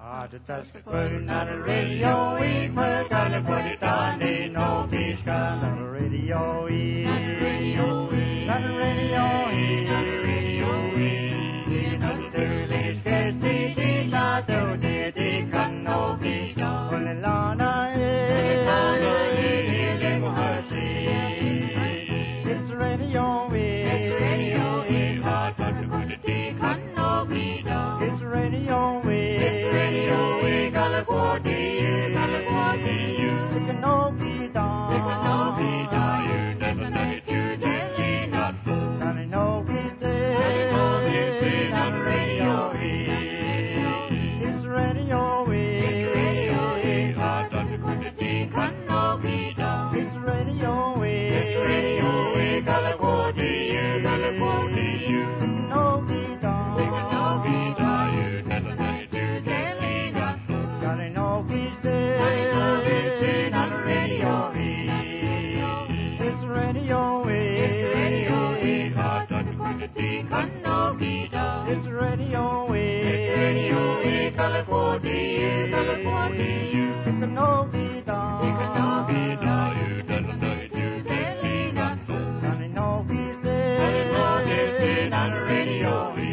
Radio E per California no Pisca Radio E Radio E Radio E Radio E non there's che sti da do di can no Pisca con lana e le mohasi it's Radio E hot to di can no Pisca it's Radio E California, it can no be done. It can no be done. You never know it, you daily not full. And I know he's dead. On Radio E. It's Radio E. It's Radio E. Hard on the quantity can no be done. It's Radio E. It's Radio E. California, California. It can no be done. It can no be done. You never know it, you daily not full. And I know he's dead. On Radio E. It's Radio E. It's Radio E. Hard on the quantity can no be done. It's Radio E. It's Radio E. California, California. It can no be done. It can no be done. You never know it, you daily not full. And I know he's dead. And I know he's dead on Radio E.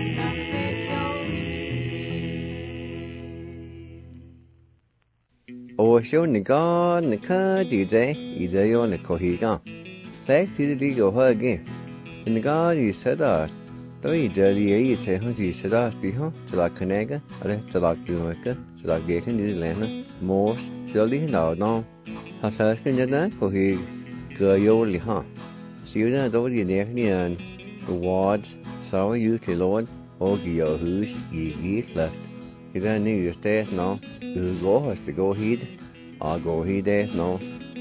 Ô số này có gì thế? Ý giờ yo này có gì không? Sáng thì đi go hơi cái. Này có gì sẽ đó? Tôi giờ đi ấy sẽ không gì sẽ đó đi không? Sẽ là cái này cái, ở sẽ là cái này cái, sẽ là cái này là nó. Mua sẽ đi nào đó. Hoặc là cái này đó có gì cơ yo li ha. Xíu đó tôi gì nè cái này words sao yêu cái lord ô cái yo hus gì left. Cái này như thế nó. Go has to go heed. I'll go heed no.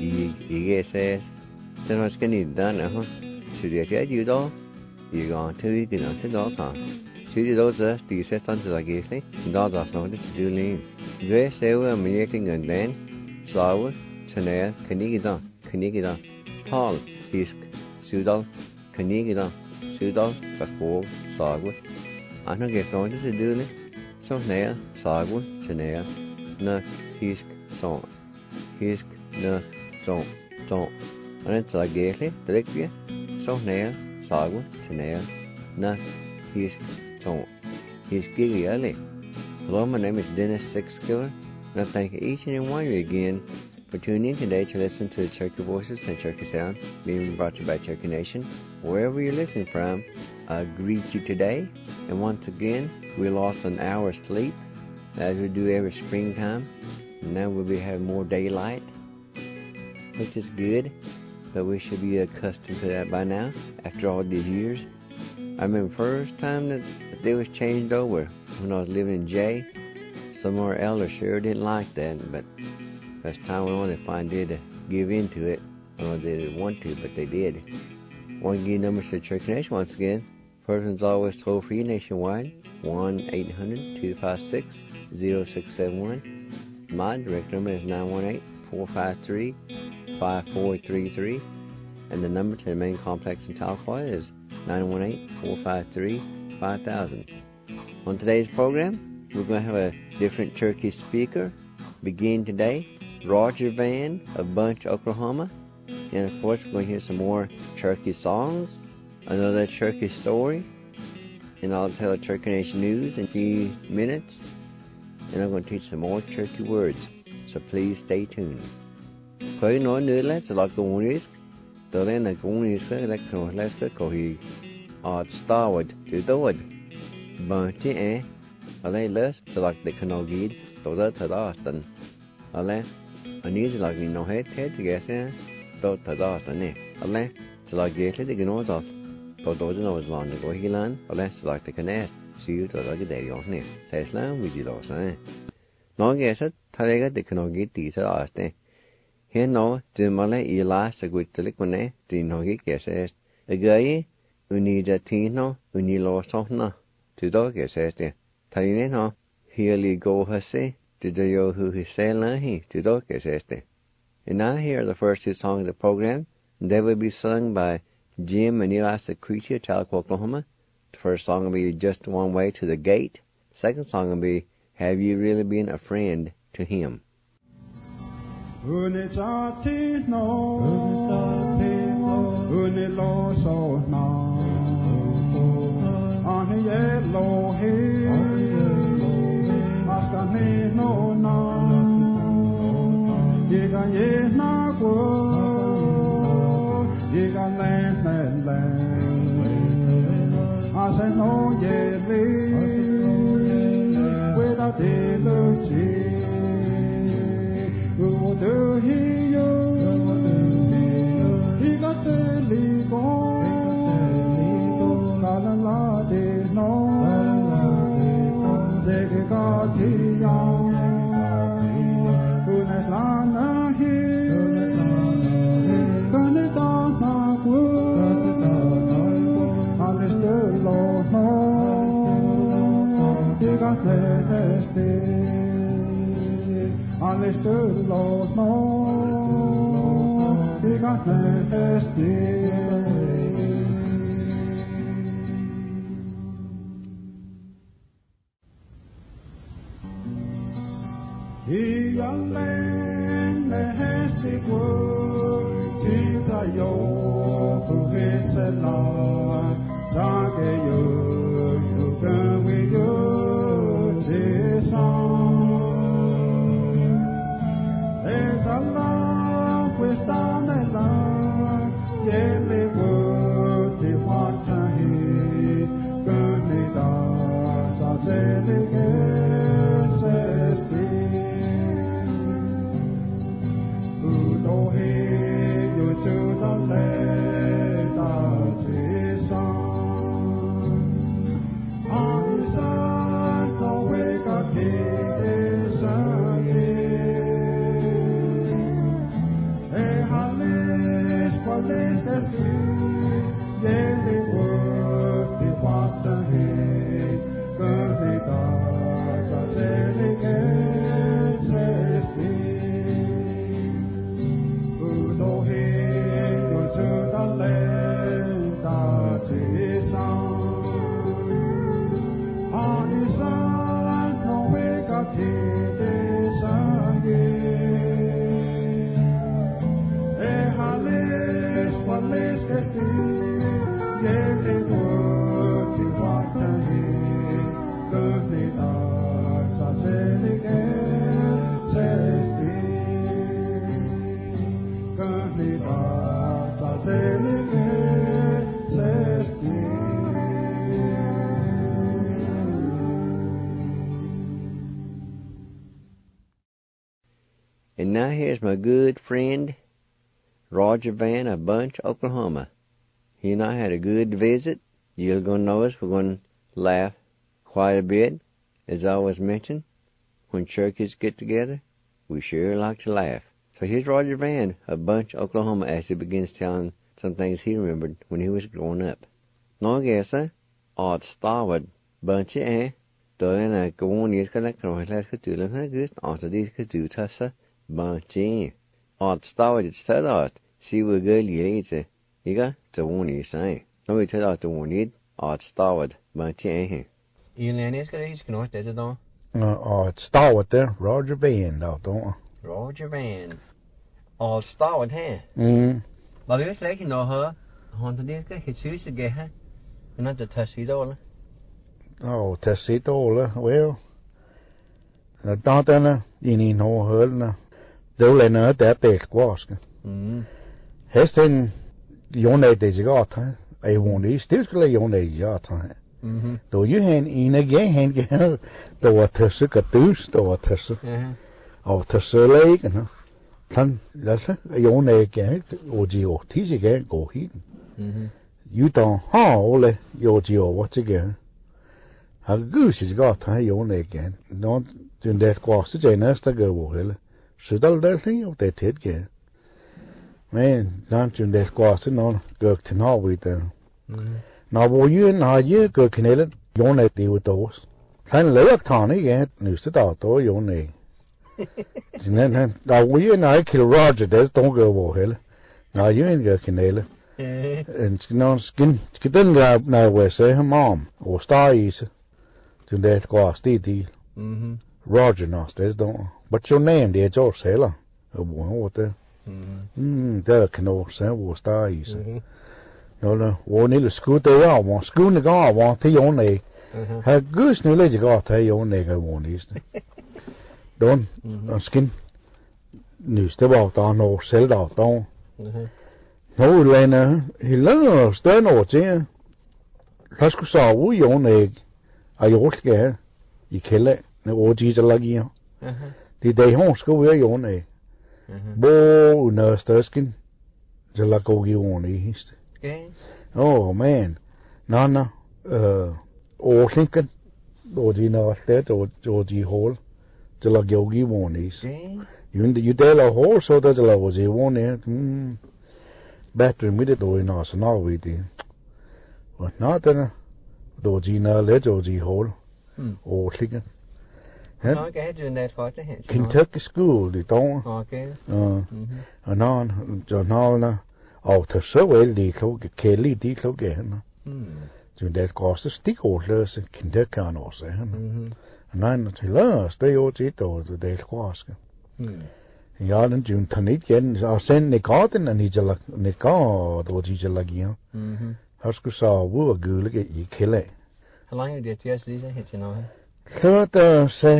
You says. Then what's going to be done, should you get you though? You go to you know to go on. Should you those the set on to the gately? Dogs off no to do lean. They say we're making and then sour, chanel, canigida, tall, hisk, sudal, canigida, sudal, before, sour. I don't get going to do it. So nail, sour, chanel. Nuck, hisk, son. Hisk, nuck, son. And it's like gately, directly. So nail, sagwa, chanel, nuck, hisk, son. Hisk, giggy, alley. Hello, my name is Dennis Sixskiller, and I thank each and every one of you again for tuning in today to listen to the Cherokee Voices and Cherokee Sound being brought to you by Cherokee Nation. Wherever you're listening from, I greet you today. And once again, we lost an hour's sleep, as we do every springtime. Now we'll be having more daylight, which is good, but we should be accustomed to that by now, after all these years. I remember the first time that they was changed over, when I was living in Jay. Some of our elders sure didn't like that, but as time went on, they finally did give in to it. I don't know if they didn't want to, but they did. I want to give you numbers to the Cherokee Nation once again. Person's always toll-free nationwide, 1-800-256-0671. My direct number is 918-453-5433. And the number to the main complex in Tahlequah is 918-453-5000. On today's program, we're going to have a different Cherokee speaker begin today, Roger Van of Bunch, Oklahoma. And of course, we're going to hear some more Cherokee songs, another Cherokee story, and I'll tell the Cherokee Nation news in a few minutes. And I'm going to teach some more Cherokee words, so please stay tuned. Khởi nói nữa là sẽ là communist, từ đây là communist là có gì Starwood chữ Starwood, bằng chữ e, ở đây là sẽ là để khởi nói từ đó từ đó tận, ở đây anh ấy sẽ là người nói hết cái gì từ đó tận này, ở đây sẽ là cái để nói rồi, từ đó sẽ nói là người có hiểu lắm, ở đây sẽ là cái này xíu từ đó cái để nói này, thế là mình chỉ nói sao, nói cái gì thay cái để khởi nói tí từ đó này. Here no, Jimale Ila Saguitaliquane, Dino Gigases, a gay, Unida Tino, Unilo Sofna, to dog says, Taineno, Hearly go hase, to the yo who his sailor he, to dog says. And now here are the first two songs of the program. They will be sung by Jim and Eli Secretia of Tahlequah, Oklahoma. The first song will be Just One Way to the Gate. The second song will be have you really been a friend to him? And now here's my good friend, Roger Van of Bunch, Oklahoma. He and I had a good visit. You're going to notice we're going to laugh quite a bit. As I always mention, when churches get together, we sure like to laugh. So here's Roger Van of Bunch, Oklahoma, as he begins telling some things he remembered when he was growing up. Nå gæsa, at stavet Bunch då den är gående ska lägga och läsa tulen här just att det ska du tassa Bunch. At stavet stället, she will go lite. Iga, det one say. Nå vi tager det one at stavet Bunch I Lenny skal det ikke det då. At stavet der, Roger Van då. Roger Van. At stavet her. Hvad vil jeg slet ikke nå her? Han det skal ikke synes ikke her. Men det tager sig dårligt. Tager sig dårligt, well. Denne i no hølene. Det er noget der bedst kvarske. Hesten Jonne det sig godt her. Jeg vundet i stilskele Jonne godt her. Då ju hen en igen hen igen. Der var tøsse kadus, der var tøsse. Og tøsse lægen. Kan lade Jonne igen og de og tisse igen gå hit. You don't ole jo de over til igen. Har gus godt her Jonne igen. Nå den der kvarse til næste gå hele. Så der jo det tæt igen. Men den der kvarse nå går til Norge der. Nå hvor jo går knælet Jonne det var dos. Han lærer tane igen næste dag då Jonne. Sådan der hvor jo nej kill Roger det don't go over hele. Nå jo går knælet. En skal den der når jeg siger mom og star is. Den der kvarse det Roger knows this, don't. But your name, dear George Sailor. What the? There can no say was that easy. No, one little school they are, one school the guy, one tea on a. Have goose no lady got a on nigger one is. Don't, skin. News about on or sell out down. No, Lena, he learns, then or dear. Let's go saw we on egg. I ought to you kill it, the OG's a luggy. Did they home school where you on egg? Bo nurse Turskin. The Lagogi on east. Oh man. Nana, or Lincoln, or the North Dead, or Georgie Hall. The Lagogi on east. You tell a horse, so that's a was a one there. Better with it, though, in us, and all we did. But not then, though Gina led Georgie Hall, or Lincoln. Kentucky school, the town. And on, John Hall, out of so well, the cloak, Kelly, the cloak again. So that cost a stick or less, Kentucky, and also. And then, to last, they ought it, or the day was. Ja, den June Tanit igen, og send Nikaten, og Nikad, og de lagier. Her skulle så hvor gule I kælde. How long did you Lisa hit you know? Så say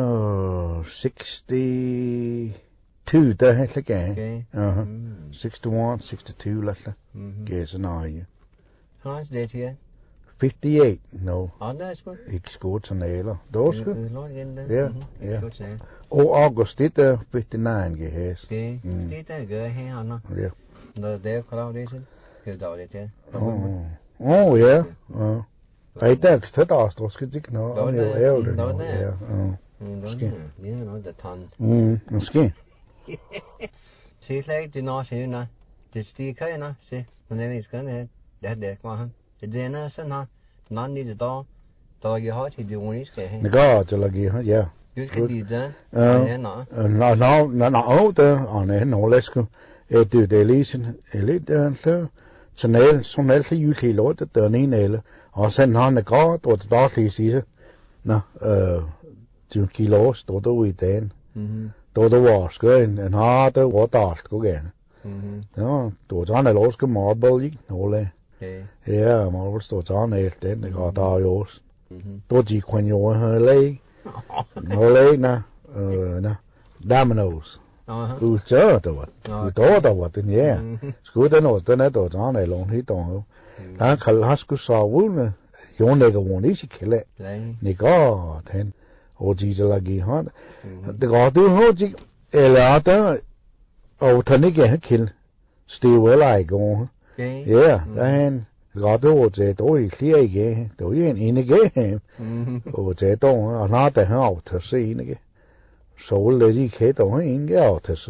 62 der helt igen. 61, 62 lidt. Gæs en øje. How long did you? 58, no. That's good. Ikke skåret til næler. Dog sgu. Ja, ja. Og august det der 59 gehæs. Det der gør her han. Ja. Når det er klart det så. Kan du det til? Ja. Ej der skal der også skal ikke noget. Ja. Det er noget der ton. Måske. Se slet det når se nå. Det stikker nå se. Når det skal det. Det kommer han. Det er sådan her. None need the dog you hot he do when he's getting. The God to lagi ha yeah. Good can be done. No der on en no let's go. Du det lisen lidt der. Chanel som alt det UK lort der en eller og sen han der God og det der lige sige. Nå 20 kilo står der ud den. Der var skøn en har der var der gå gerne. Ja, du sådan er også marble ikke no ja, marble står sådan helt den der går der jo. Då de kun jo leg. No leg na dominoes. Du så der var. Du der var den ja. Skulle den også den er der sådan er long hit dog. Der kan har skulle så vundet. Jo nægger hun ikke kælde. Nægger den. Og de der lagi han. Det går du hurtigt eller der og den ikke har kælde. Steve eller går. Ja, den Gado det då I flere ikke. Det er en ikke. Og det då og når det har out til se ikke. Så lidt ikke då ikke out til.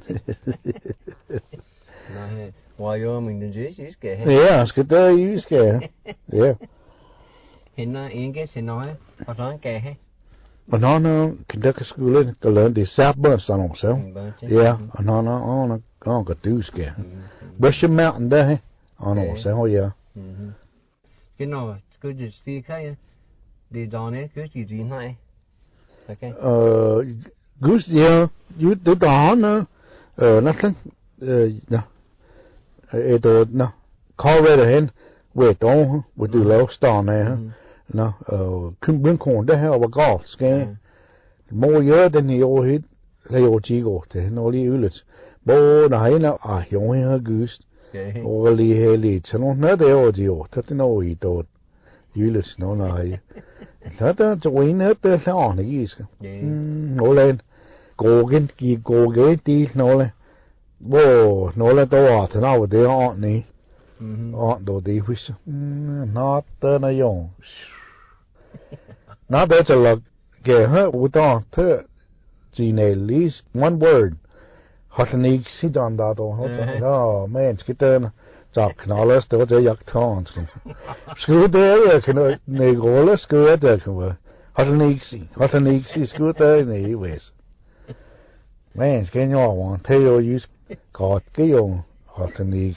Nej, Wyoming den Jesus skal. Ja, skal der I skal. Ja. Hende ikke til noget. Og så kan have. Og når Kentucky skole der lærer det sabber sådan så. Ja, og når kan du skal. Brush Mountain der. Og når så ja. Cái nào cứ chỉ đi khai đi đó này cứ chỉ này, okay. Gus ja, you do đó nữa, nothing, no, đó no, Colorado hen, về đó, về từ lâu star này ha, no, kun bên con đó ha, và golf ske, more year than he all hit, they all chigo, thế nó đi ulit, bo này nó giống ha Gus. Og lige helt så nu når det er jo det når I dog jules nå nej så der så en op der så ordne giske nå len gogen de nå le hvor nå le dog at nå det ordne og dog det hus not der na jo nå der så lok ge her udan til Ginalis one word Hotnik sit on that or no man skitten så knalles det var det jeg tårns skulle det jeg kan negrolle skulle det kan være hotnik skulle det nej wes man skal jo want til jo use godt jo hotnik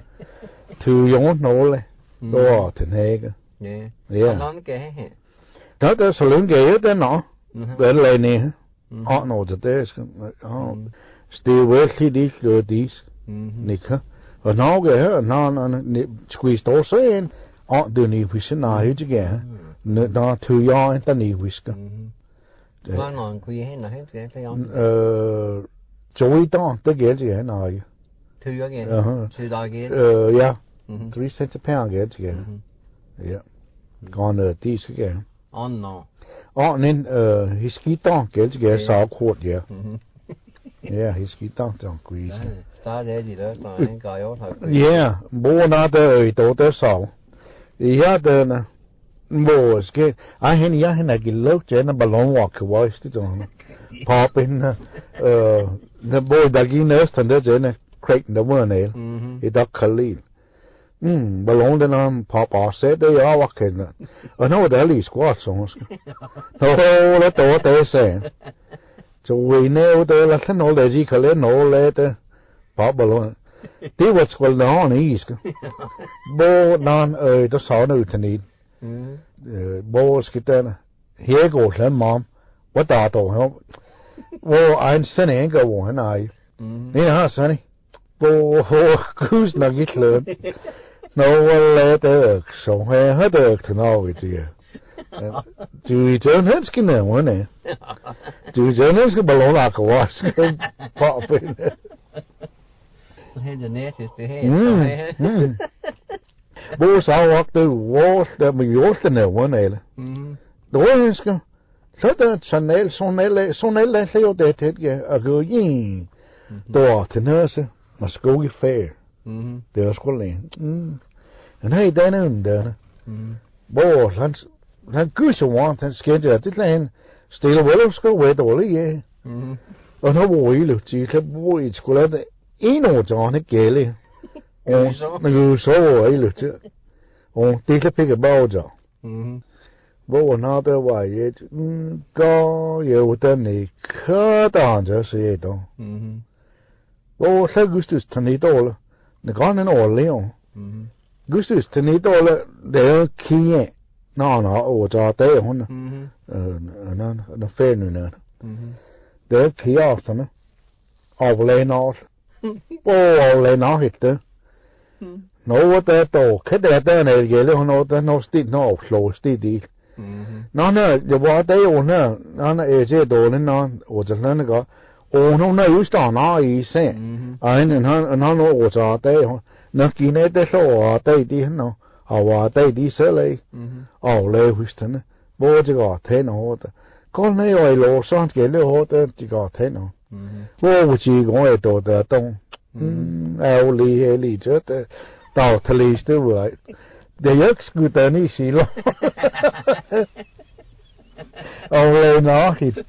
to jo nolle då den hege ja langt kan Dat is zo lang geleden nog. Wel alleen oh no, dat is stil wel die door dies. Nikke. Og nou her, nou squeeze door sen. Og du ni wisse na huje ge. Na 2 år inte ni wiska. Var någon kunne hen og hen til jeg. Joey don, det gælder je na. 2 år igen. 2 dage igen. Ja. 3 cents per gælder je. Ja. Gående disk ge. Oh no. Og nen hiskidon gælder je så kort ja. Ja, hiskidon don grease. Start af de der en gajot har. Ja, bo na der der så. Ja, der måske jeg har givet til en ballon walk was det sådan. Pop in the boy der gik næsten der til en crack der var nede. I der kalil. Ballon den pop og sæt det jeg var kendt. Og nu der lige squat så måske. Nå, det sagde. Så vi nævnte det la sådan noget der kan lade noget det pop ballon. Det var sgu noget isk. Bo nan der så noget til ned. Bo skiderne. Her går det mom. Hvad der dog her? Hvor en sende ikke hvor han er. Det har sende. Bo kus nok ikke løn. Nå hvad det så her har det til noget det. Du i den her skal nævne ne. Du i den her skal ballon was. Pop ind. Helt genetisk det her. Hvor så walkte hvor der med jorden var nede. Då skal så der sådan jo det det og gå ind. Då til nørse og skog i fær. Det er sgu lige. Men hey den der. Hvor han gøs og han skete det land stille vel skog ved dårligt. Og nu hvor I løb til hvor I skulle lade en år John gælde. Og nu så I løb til. Og det kan pikke bagger. Hvor når der var et går jo den ikke der så siger det. Hvor så Gustus tanidole. Det går en år leo. Gustus tanidole det er kie. Nå og der der hun. Nå fændende. Det er kie aften. Overlæner. Overlæner hitte. Nå der dog kan det der nede gælde hun der nå stit nå opslå stit i. Nå det var der jo nå er det dårligt nå og det lande går. Og nu er just der i se. Han nå så der nå gine det så der de nå. Og var der de selv og lave hustene. Hvor det går tænder hårdt. Går ned og i lå så gælde hårdt det går tænder. Hvor vi går et der dog. Ærgerlig lige til det. Der til læste ud. Det er ikke sgu den i silo. Og lade nahit.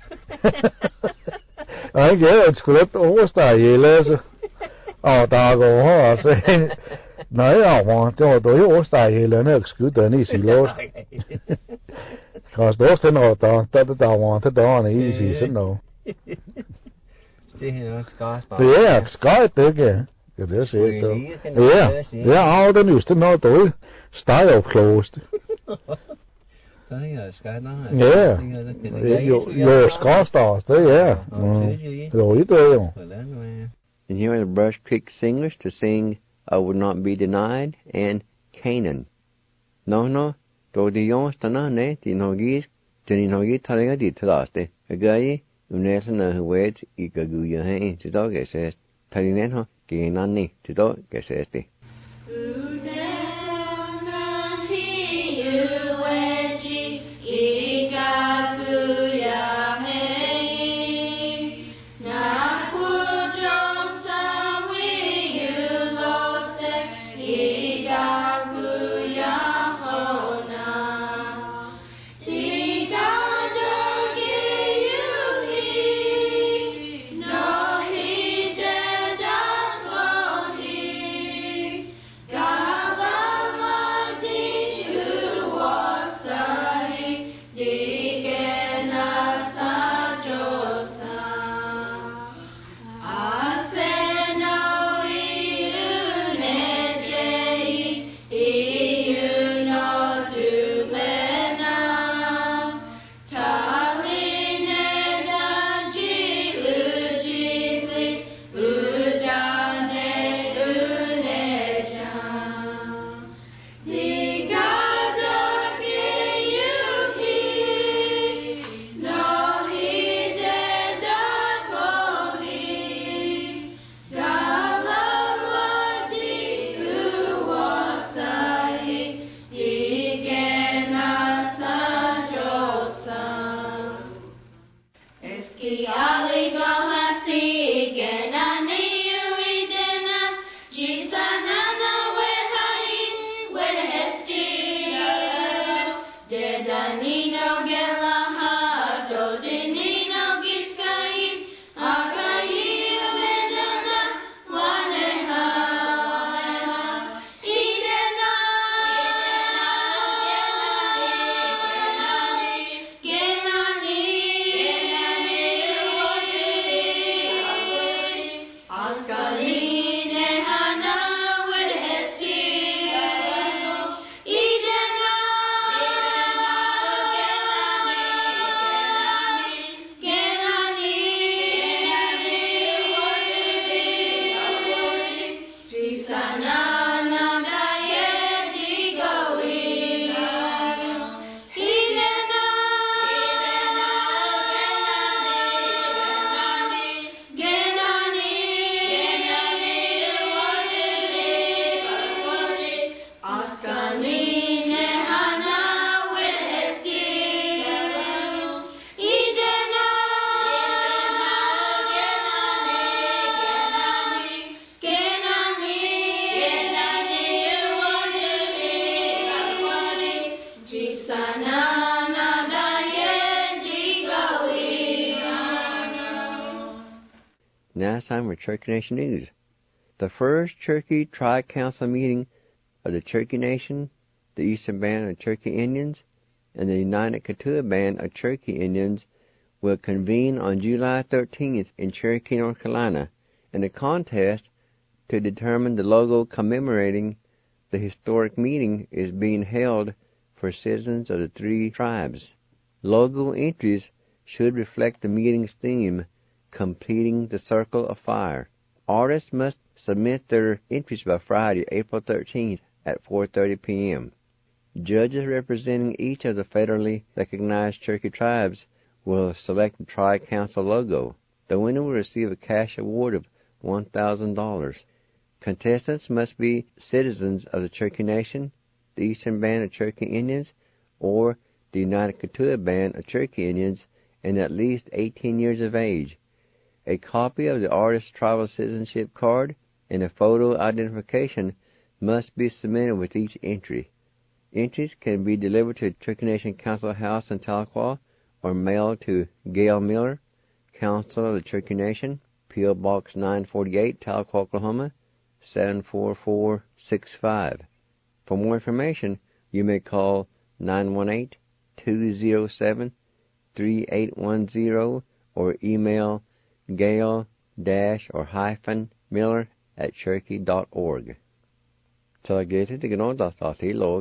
Og ikke jeg skulle lidt overstage i læse. Og der går her og så. Nej, jeg var det var jo overstage i læse. Ikke sgu den i silo. Kanskje det er noget der var det der i sig sådan noget. Det her skarpt. Det er skarpt det. Ja, det er det. Ja, den just noget dårligt. Steg og closed. Ja. Jo, skarstars, det er. Jo, det er jo. And here are the Brush Creek Singers to sing I Would Not Be Denied and Canaan. No, do de jonstana ne, de nogis, de nogis tariga de traste. Agayi, unesana huwet I gaguya hain, to dog it says. Tarinenho, Ginani, to dog it says. God Now it's time for Cherokee Nation News. The first Cherokee Tri-Council meeting of the Cherokee Nation, the Eastern Band of Cherokee Indians, and the United Keetoowah Band of Cherokee Indians will convene on July 13th in Cherokee, North Carolina, in a contest to determine the logo commemorating the historic meeting is being held for citizens of the three tribes. Logo entries should reflect the meeting's theme, Completing the Circle of Fire. Artists must submit their entries by Friday, April 13th at 4:30 p.m. Judges representing each of the federally recognized Cherokee tribes will select the Tri-Council logo. The winner will receive a cash award of $1,000. Contestants must be citizens of the Cherokee Nation, the Eastern Band of Cherokee Indians, or the United Keetoowah Band of Cherokee Indians, and at least 18 years of age. A copy of the artist's tribal citizenship card and a photo identification must be submitted with each entry. Entries can be delivered to Cherokee Nation Council House in Tahlequah or mailed to Gail Miller, Council of the Cherokee Nation, P.O. Box 948, Tahlequah, Oklahoma, 74465. For more information, you may call 918-207-3810 or email gail-miller@cherokee.org. Tagated the Gnodati log.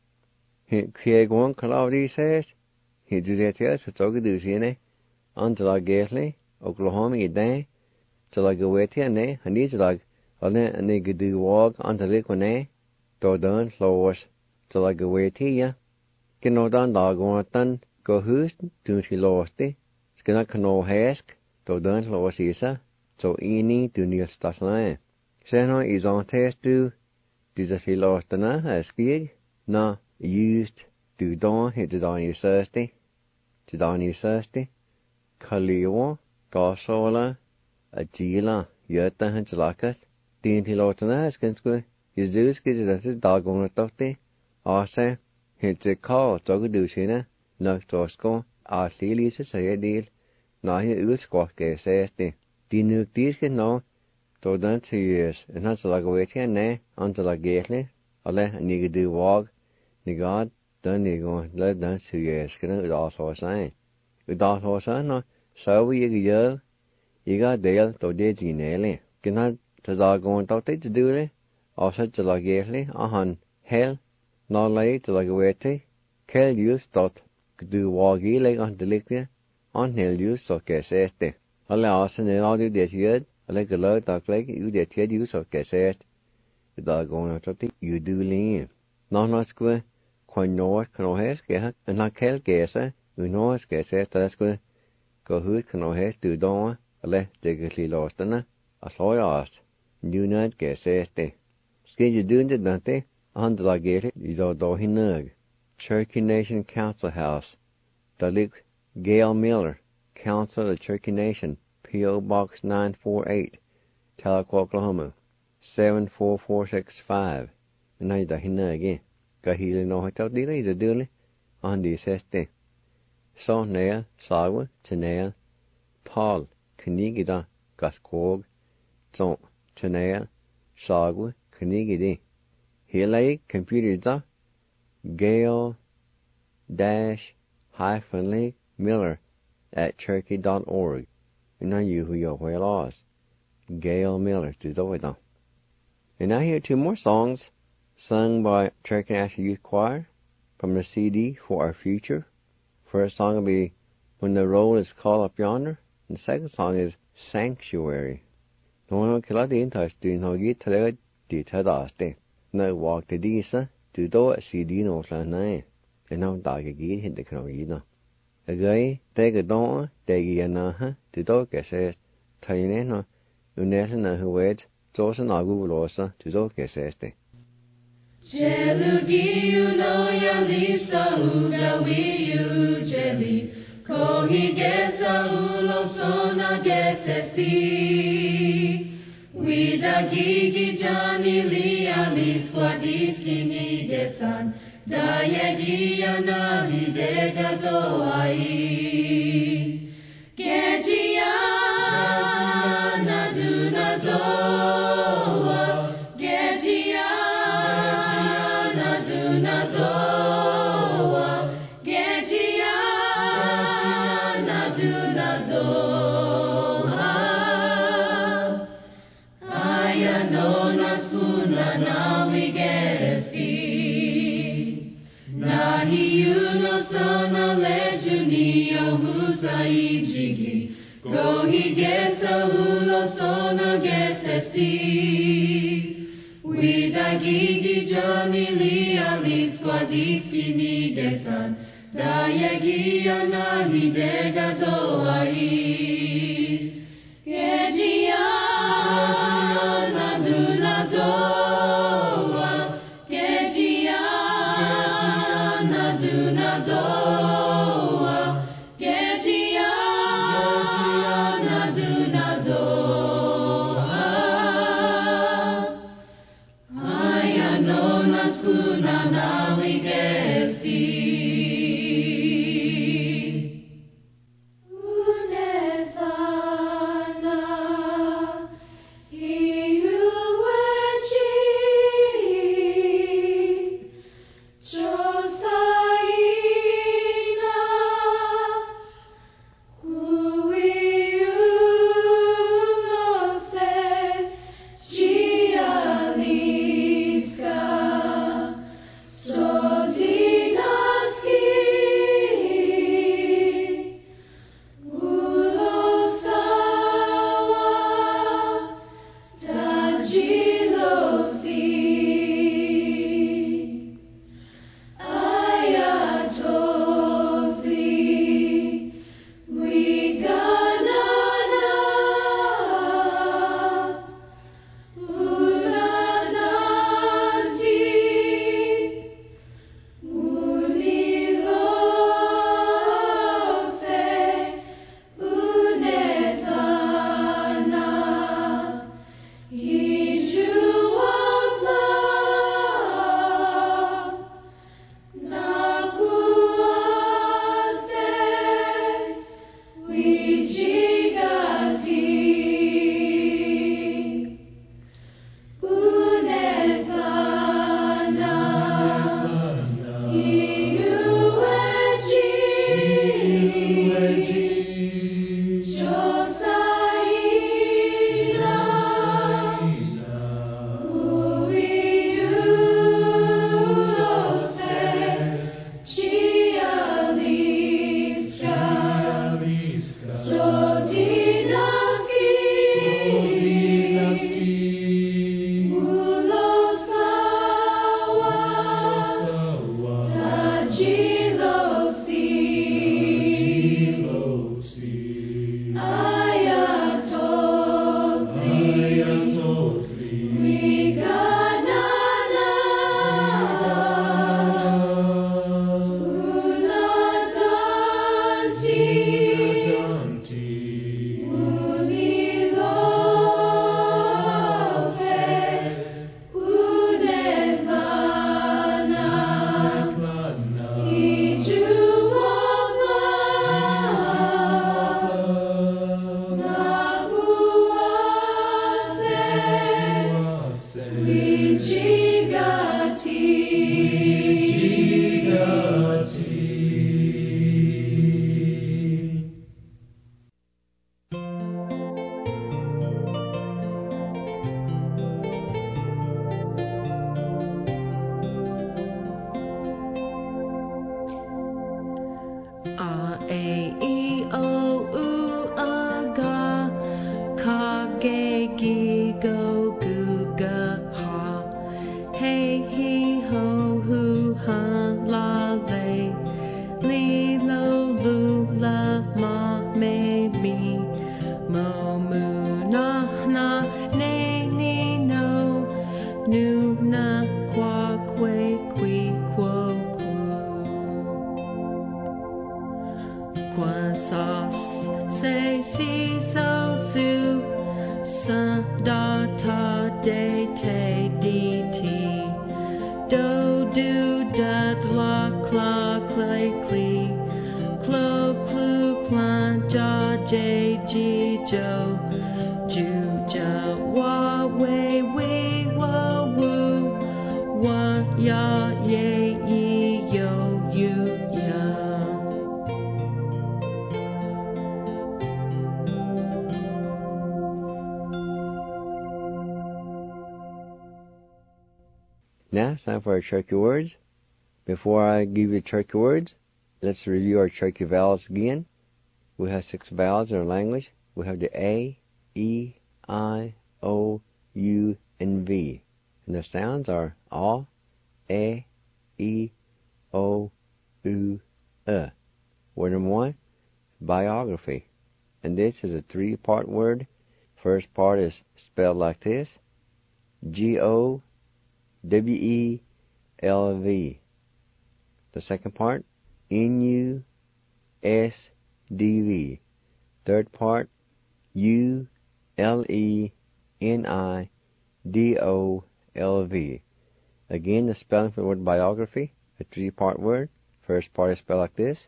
Hint Kiegon Claudi says, he do that yes, it's Ogadusine, until I gately, Oklahoma day, till I go with you, and he's like, I'll let a nigga do walk until liquine, do done, floors, till I go with you. Get no done dog on done, go who's, do she lost it, skin can no hask, do done, floors, isa, so any do near stasline. Seno is on test do, does she lost the na, as skig, na, used, do don, hit it on your thirsty. Tidani Sasti, Kaliwa, Garsola, Agila, Yurta Hanchalakas, Dinty Lotana, Skinsku, his Duskis as his dog on a tofty, Arsa, hits a call, Togadushina, Noctosco, Arthilis, a say a deal, Nahi Usquaske, Sasti, Dinuk Diskin no, to done 2 years, and Hansalagoetia, ne, until I gately, a let a nigga do walk, Nigad. Done you going let done 2 years, can it also sign. With also sign, no, so we you got Dale to did you nearly. Can I to going to do it? Or such a like on hell, not late to like a wetty. Kell you start do waggy like on the liquor, on hill you so guess este. Allow us and all you that yet, like a low talk like you that yet you so guess it. The dog going to you do lean. Not square. When North Canohes get and not Kel Gessa, who knows Gessa, that's good. Go who Canohes do don, a less diggly lost in a slow asked. Do not Gessa. Skid you doing the Dante, under la gate, you don't do he nug. Cherokee Nation Council House. The Luke Gail Miller, Council of the Cherokee Nation, P.O. Box 948, Tahlequah, Oklahoma, 74465. And now you do he nug. Kahili no hotel dealer is a dealer on the seste. So nail, sawa, tenail, tall, kanigida, gaskog, so tenail, sawa, kanigidi. Hele computer da Gail -Lee Miller at Cherokee.org. And now you who your whale laws. Gail Miller to the. And now here 2 more songs sung by Cherokee National Youth Choir from the CD For Our Future. First song will be When the Roll is Called Up Yonder, and the second song is Sanctuary. No kila di touch do no get to the tadaste. No walk the disa to do a CD no plan, and no dog again hit the canogina. A guy take a don, take a naha to do gases, Taineno, Unesana who waits, Johnson Agulosa to do gaseste. Jelugi no ya lisa uga wiu jeli kohi gesa ulo sona gesesi wida gigi jani li ali swadiski ni gesan dayegi anari dega doai Gejiana ni o husa ijigi. Go he gesa hulo sono gesa si. We da gigi Johnny li ali squadiski ni gesan. Da yegi ana hidega do ai. Now it's time for our Cherokee words. Before I give you Cherokee words, Let's review our Cherokee vowels again. We have 6 vowels in our language. We have the A, E, I, O, U, and V. And the sounds are A, E, O, U, Word number 1, biography. And this is a 3-part word. First part is spelled like this: G-O-W-E-L-V. The second part, N-U-S-D-V. Third part, U-L-E-N-I-D-O-L-V. Again, the spelling for the word biography, a 3-part word. First part is spelled like this: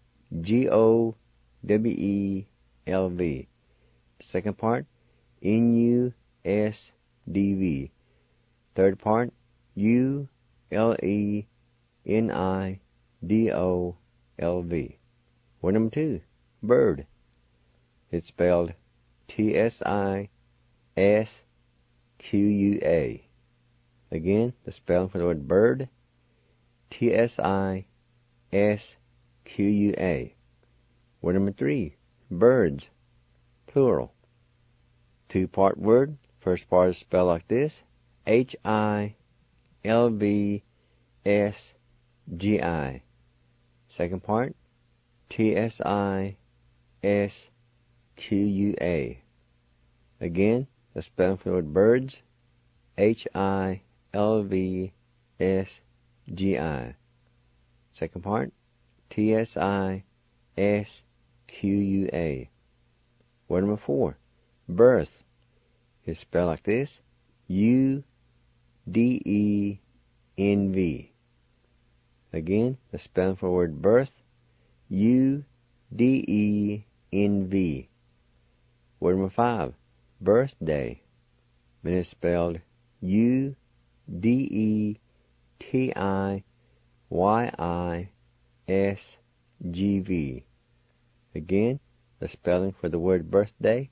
G-O-W-E-L-V. The second part, N-U-S-D-V. Third part, U-L-E-N-I-D-O-L-V. Word number 2, bird. It's spelled T-S-I-S-Q-U-A. Again, the spelling for the word bird, T-S-I-S-Q-U-A. Word number 3, birds, plural. 2-part word. First part is spelled like this: H-I-L-V-S-G-I. Second part, T-S-I-S-Q-U-A. Again, the spelling for the word birds, H-I-L-V-S-G-I. Second part, T-S-I-S-Q-U-A. Word number 4, birth. It's spelled like this: U-D-E-N-V. Again, the spelling for the word birth, U-D-E-N-V. Word number 5, birthday. And it's spelled U-D-E-T-I-Y-I-S-G-V. Again, the spelling for the word birthday,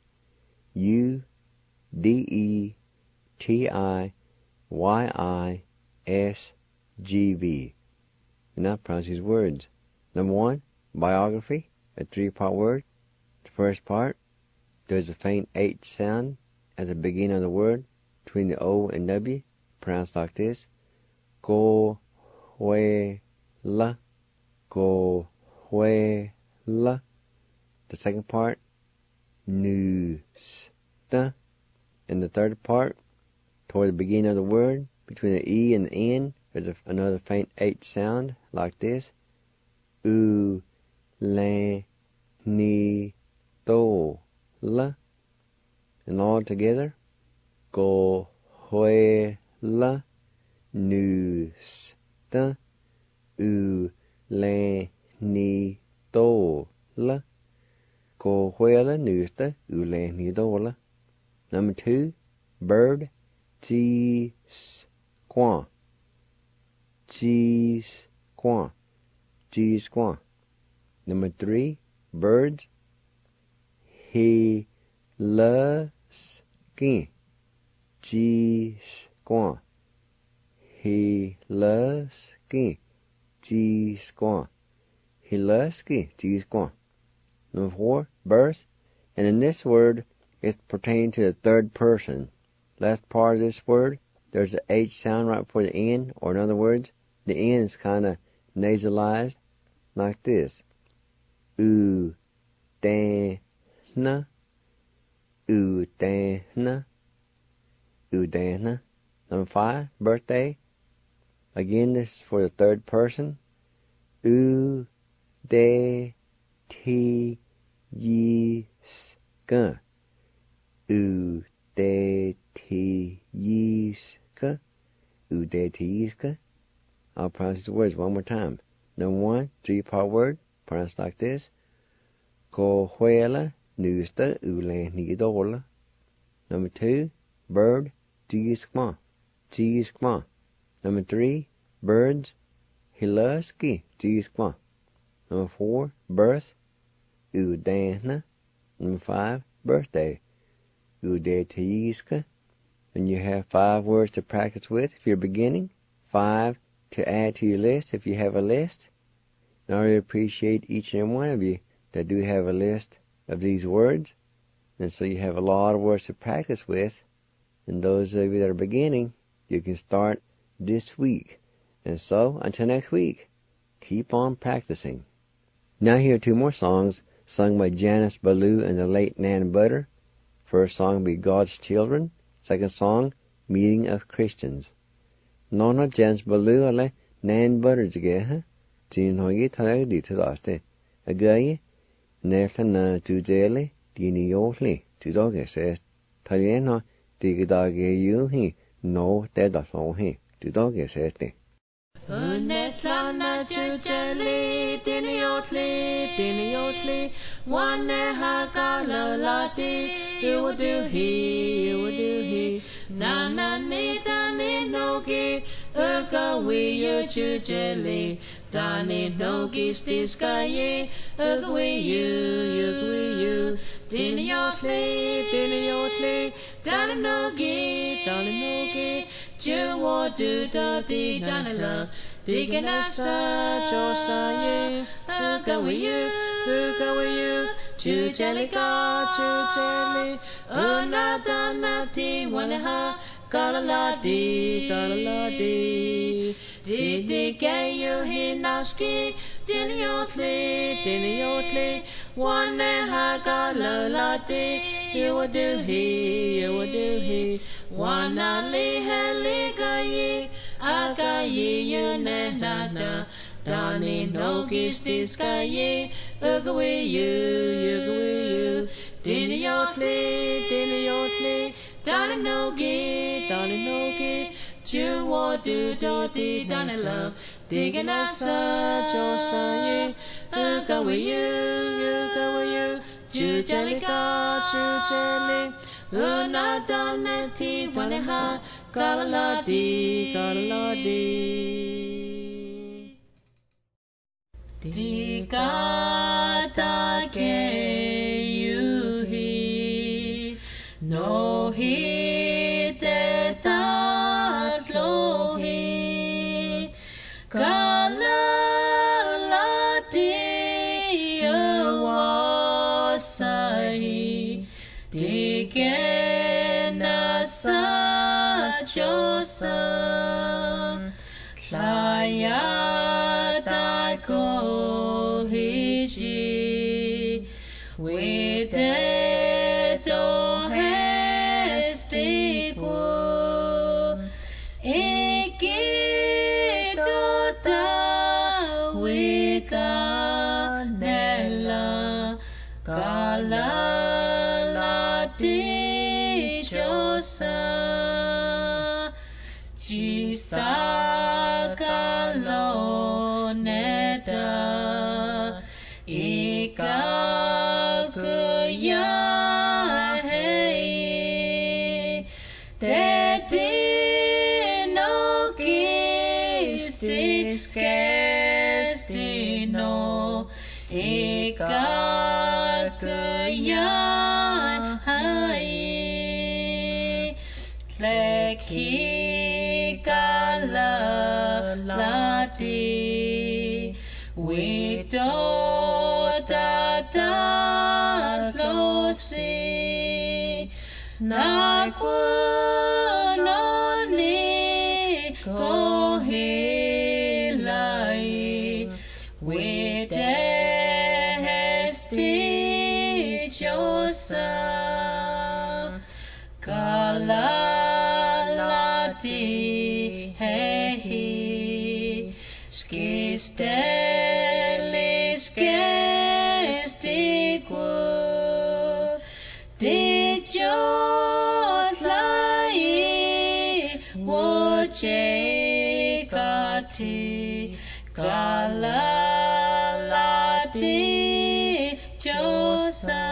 U-D-E-T-I-Y-I-S-G-V. And now pronounce these words. Number 1, biography, a 3-part word. The first part, there's a faint H sound at the beginning of the word between the O and W, pronounced like this: Go-hue-la, go-hue-la. The second part, nu-sta. And the third part, toward the beginning of the word, between the E and the N, there's another faint H sound like this: U-la-ni-to-la. And all together, Go-hue-la, nu-sta, U-la-ni-to-la. Go-hue-la, nu-sta, U-la-ni-to-la. Number 2, bird, G-squaw. G-squaw. G-squaw. Number 3, birds, He-la-skin. G-squaw. He-la-skin. G-squaw. He-la-skin. G-squaw. Number 4, birth. And in this word, it's pertaining to the third person. Last part of this word, there's an H sound right before the N, or in other words, the N is kind of nasalized, like this: U-dan-na, U-dan-na, U-dan-na. Number 5, birthday. Again, this is for the third person: U-de-ti-yi-ska. U-de-ti-yi-ska. U-de-ti-yi-ska. I'll pronounce the words one more time. Number 1, 3-part word, pronounced like this: Go-hue-la, nu-sta, U-la-ni-to-la. Number 2, bird, G-squaw. G-squaw. Number 3, birds, He-la-skin. G-squaw. Number 4, birth, U-dan-na. Number 5, birthday, U-de-ti-yi-ska. And you have 5 words to practice with if you're beginning, 5 to add to your list if you have a list. And I really appreciate each and every one of you that do have a list of these words. And so you have a lot of words to practice with. And those of you that are beginning, you can start this week. And so, until next week, keep on practicing. Now here are two more songs sung by Janice Ballou and the late Nan Butter. First song will be God's Children. Second song, Meeting of Christians. Nona Janice Ballou ale Nan Butter jige Jin hogi thara di thadaste. Agaye Nelana Tujele Dini Yoli Tudoge says Taliena Digidage you he no Deda so he Tudoge says te. Uneslana chucheli diniyotli one hakala lati you would do he na ni dani nogi uka we you chucheli dani nogi stiskaye uka we you diniyotli dani nogi you want to do danala begin us Josaye uka we you chuchelika chucheli unadanati wanaha kalaladi didi gayu hinaski diniyotli wanaha kalaladi you would do he Wanali heligaye agaye yunenada Dani nogis diskaye ugawe you Diniyotli Dani nogi Juwa do doti dani love Digging asa josaye ugawe you Chuchelika Unadanati waneha kalaladi Dikata ke yuhi no hi te tatlohi kalaladi awasai Dikena sa Josa Klayata ko hiji Wideto hestiku Ikidota wikanela Kala Jisakalo neta ikakuya hei Tetino kistis kestino ikakuya hei Kleki kalalati Widota taslosi Nakunoni kohilai Widehesti josa Kalalati hehi Skistelis gestiku Dijotlai wojekati Kalalati josa.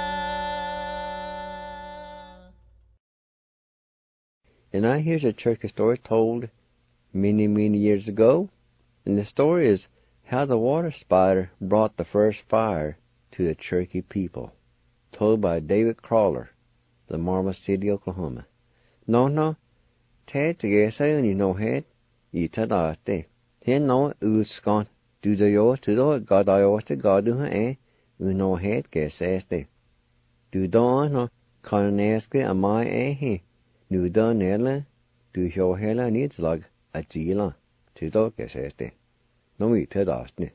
And now here's a Cherokee story told many, many years ago. And the story is how the water spider brought the first fire to the Cherokee people. Told by David Crawler, the Marble City, Oklahoma. No, Ted to get say you know head, you tada te. He no uscon tu giờ yo tu đó gà đào yo chứ gà đứa hả nó hết cái xe đấy tu đó nó còn nè cái amai hi nu đó nè là tu hiểu hết là nít lag à chỉ là tu đó cái xe đấy nó bị thế đó nè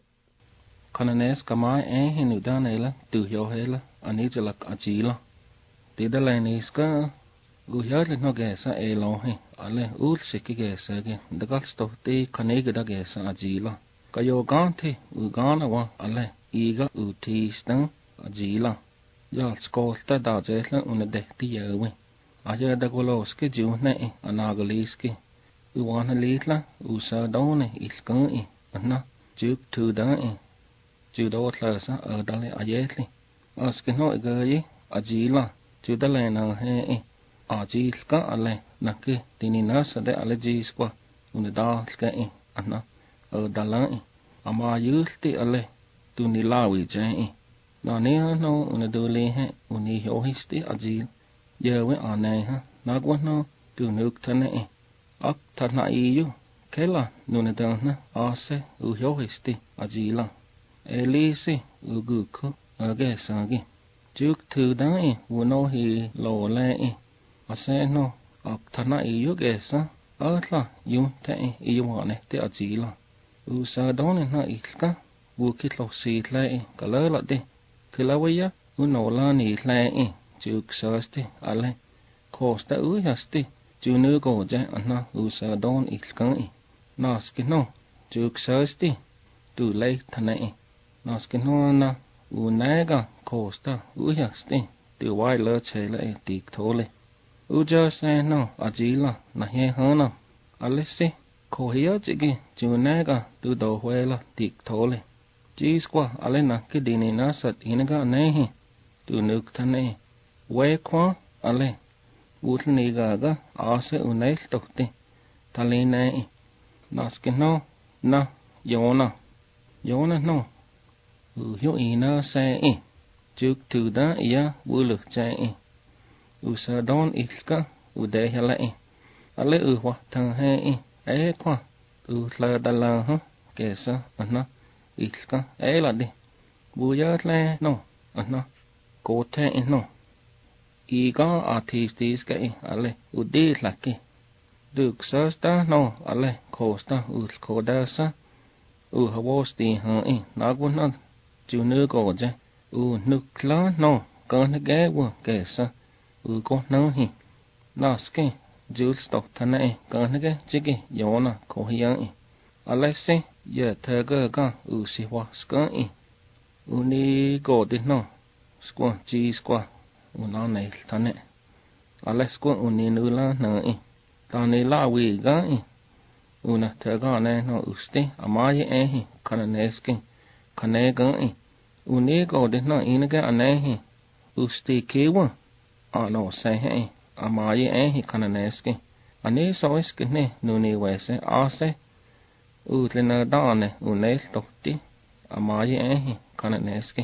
còn nè cái amai hi nu đó nè là tu hiểu hết là anh nít lag à chỉ là thì đó là nè cái uyar le no gesa e lo he ale ul se ki gesa ge dagal sto te khane ge da gesa ajila kayo gan the u gan wa ale iga u ti stan ajila ya skolta da jesla una de ti yewe aja da golos ke ju ne anagalis ke u wana litla u sa done ilkan e anna juk tu da e ju do tla sa dale ajetli aske no ge ajila ju da le na he ajil ka ale nakke tinina sade ale jis kwa una dal ka e anna dala e ama yulti ale tu ni lawi je e na ne no una dole he uni ho histi ajil yewe ane ha na gwa no tu nuk tane e ak thana iyu kela nuna dana ase u ho histi ajila elisi uguku age sagi juk tu da e uno hi lo le e ase no ak thana iyu gesa atla yun te iyu wane te ajila u sa done na ilka u kitlo si tle kalala de kilawaya u no la ni tle juk saste ale kosta u hasti ju nu go je anna u sa don ilka naski no juk saste tu le thana naski no na u nega kosta u hasti tu wai le chele tik thole uja se no ajila na he hana alisi kohia chigi junega tu do huela tik thole jis kwa alena kidini na sat inaga nehi tu nuk thane we kwa ale utni gaga ase unail tokti talina naskino na yona no u hyo ina se juk tu da ya wuluk chai usa don ilka ude hala ale wa thang he kwa la dala ha kesa anna ilka la de buya le no anna ko the no iga artistis ke ale udi laki duk sasta no ale kosta ul kodasa u hawosti ha naguna junu goje u nukla no kan ge wo kesa u ko no hi naske jul stok thana kanage chigi yona ko hiya alese ye thega ga u si wa ska uni go de no skwa ji skwa una nei thane ales ko uni nula na tani la wi ga una thega ne no usti amaye kana neske kane ga uni go de no inage ane usti kewa ano se amaye kana neske ani soiske ne nuni wese ase utlena dane unel tokti amaye kana neske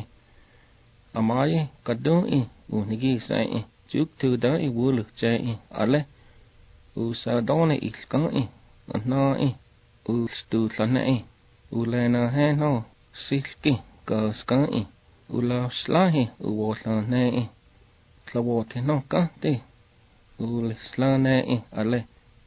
amaye kadu unigi sai juk tu da wulu che ale usa done ilka na ustu tlane ulena he no silki kaska ula slahi uwotlane tlawote no kate ulislane ale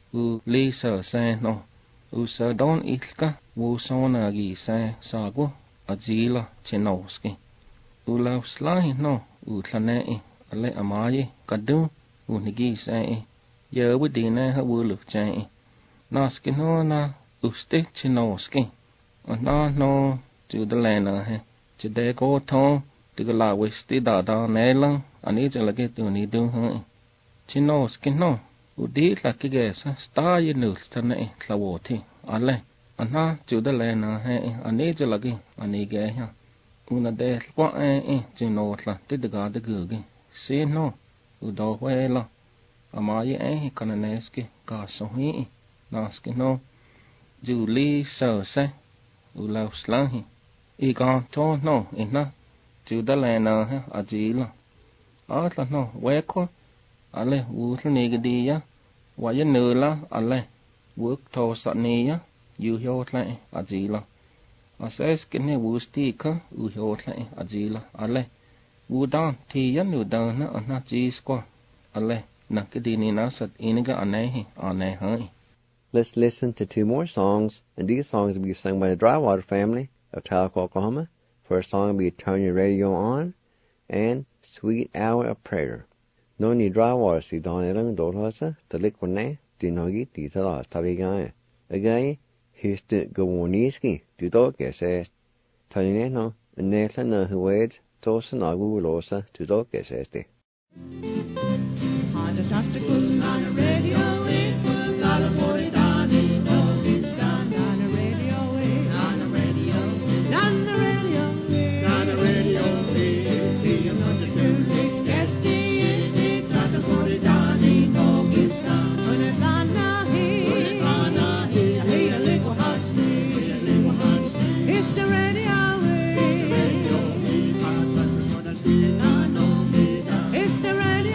ulisa se no usa don ilka wusona gi se sagu ajila chenoski ulaslahi no utlane ale amaye kadu unigi se yewudine ha wulu che naski no na uste chenoski na no judalena he jide go thon tigala wisti da nelang ani jalage tuni du ha chinos kino udi lakigesa sta yinus tane tlawoti ale anna judalena he ani jalage ani ge ha una de kwa chinotla tidaga de gugi sino udo wela amaye kananeski ka sohi naski no juli se ulauslahi igan to no inna judalena he ajila atla no weko ale wutlnigidia wayanula ale wuk to saniya yuhyotla ajila Asas kene wusti ka uhotla ajila ale. Wudan ti yanu dan na ana jiskwa ale nakidini nasat iniga anehi anehai. Let's listen to 2 more songs, and these songs will be sung by the Drywater family of Tahlequah, Oklahoma. First song will be Turn Your Radio On, and Sweet Hour of Prayer. No ni Drywater si don elang dolhasa, talikwane, dinogi titala tarigaya. Again, here's the Gawoniski, to doke says, Talineno, and Nathan Huwed, Tosa Nagu Losa, to doke says the. On the Tastakun on the radio, it was all about it on the no, it's done on the radio, on the radio, on the radio, on the radio, it's the much of it's it's not about it on the no, it's done on it on the hey, a little hot it's the radio, it's the radio, it's the radio.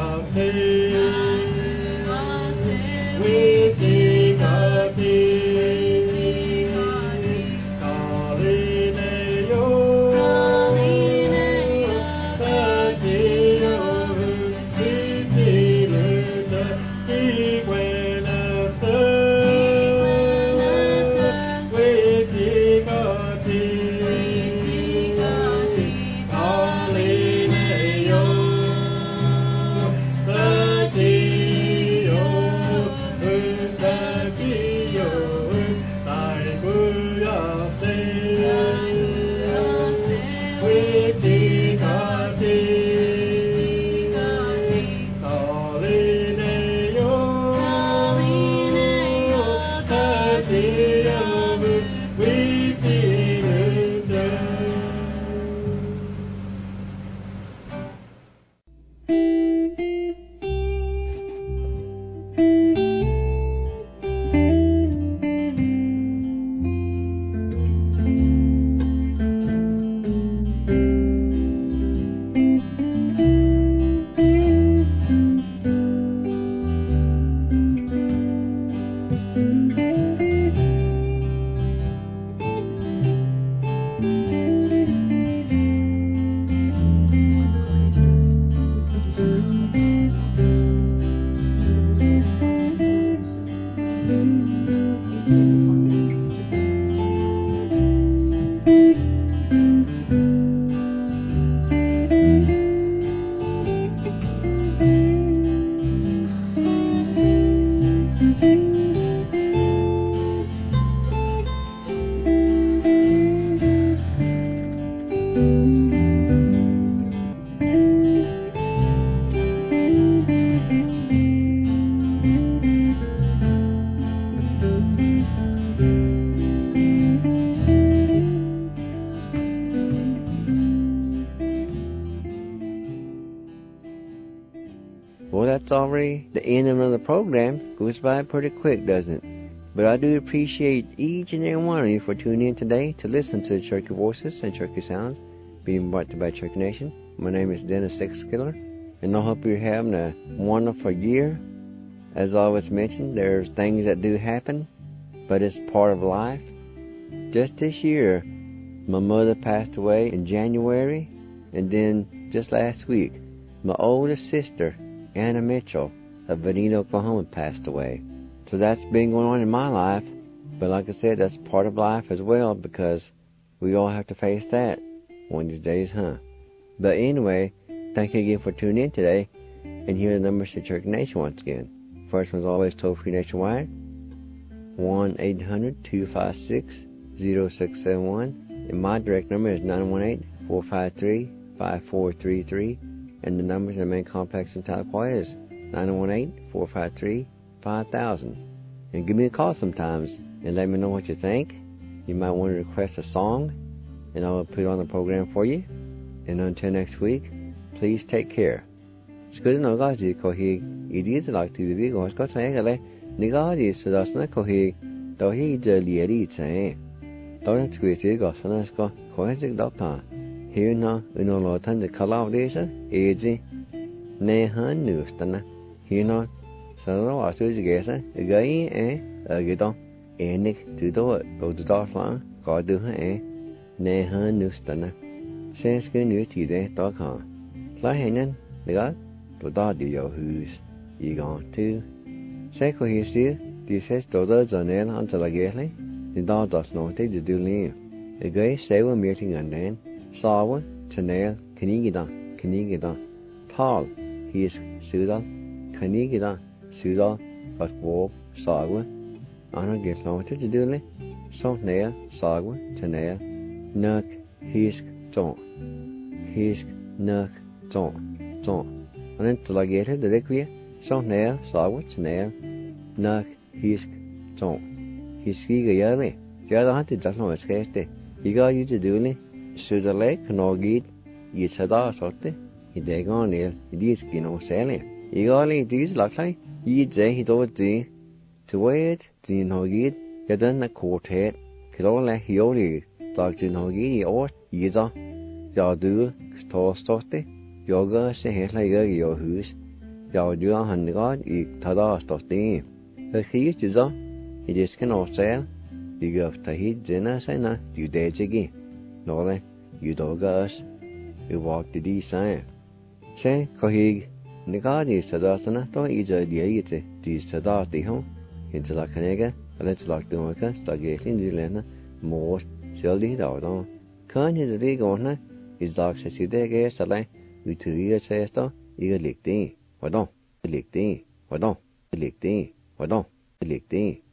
Well, that's already the end of another program. Goes by pretty quick, doesn't it? But I do appreciate each and every one of you for tuning in today to listen to Cherokee Voices and Cherokee Sounds being brought to you by Cherokee Nation. My name is Dennis Exkiller, and I hope you're having a wonderful year. As I always mentioned, there's things that do happen, but it's part of life. Just this year, my mother passed away in January, and then just last week, my oldest sister, Anna Mitchell, of Veneta, Oklahoma, passed away. So that's been going on in my life, but like I said, that's part of life as well, because we all have to face that one of these days, huh? But anyway, thank you again for tuning in today, and here are the numbers to Cherokee Nation once again. First one's always toll-free nationwide, 1-800-256-0671, and my direct number is 918-453-5433, and the numbers in the main complex in Tahlequah is 918-453-5000. And give me a call sometimes and let me know what you think. You might want to request a song, and I'll put it on the program for you. And until next week, please take care. Skulle nå gaji kohi idis like to the gos got sagale nigadi sadasna kohi dohi jalieri tse dohi squiti gosana sko kohesik dokta here na unolo tan de kalavdesa eji nehan nustana here na sano asujigesa gai agidon enik tudo go to dafla godu nehan nustana senske nutide dokha lahenan niga to da di yo who's you gone to say ko hisi this has to the janel until again the da does not take the dulin a guy say we meeting and then saw chanel kanigida tall he is sudal kanigida sudal but walk saw ana get no to the dulin so nail saw chanel nak hisk nak ton and then to like it the requie so nail saw chanel nak hisk ton hiski gayale the other hunted does not escape you got you to do it should the lake no git you sada sorte he de gone il is kino sale you got it these luckily you say he do it to wait the no git ya then the quartet kilo he only talk to no git or you do ya do to sorte yoga se he like your who's giàu dưa hành có ít thà đó tốt đi hơi khí chứ do thì just cái nào sẽ thì gặp thấy trên nó sẽ na chịu đề chứ gì nó này you do gas you walk the đi sai sẽ có hi nếu có gì sẽ đó sẽ na tôi ý giờ đi ấy chứ thì sẽ đó thì không hiện giờ là cái này cái là chỉ là từ mà cái tại cái hiện giờ là nó một xử lý đó đó có như thế còn na thì giờ sẽ xử lý cái sẽ lại người thứ ý sẽ đó ý cái liệt đi hoạt động liệt đi hoạt động liệt đi hoạt động liệt đi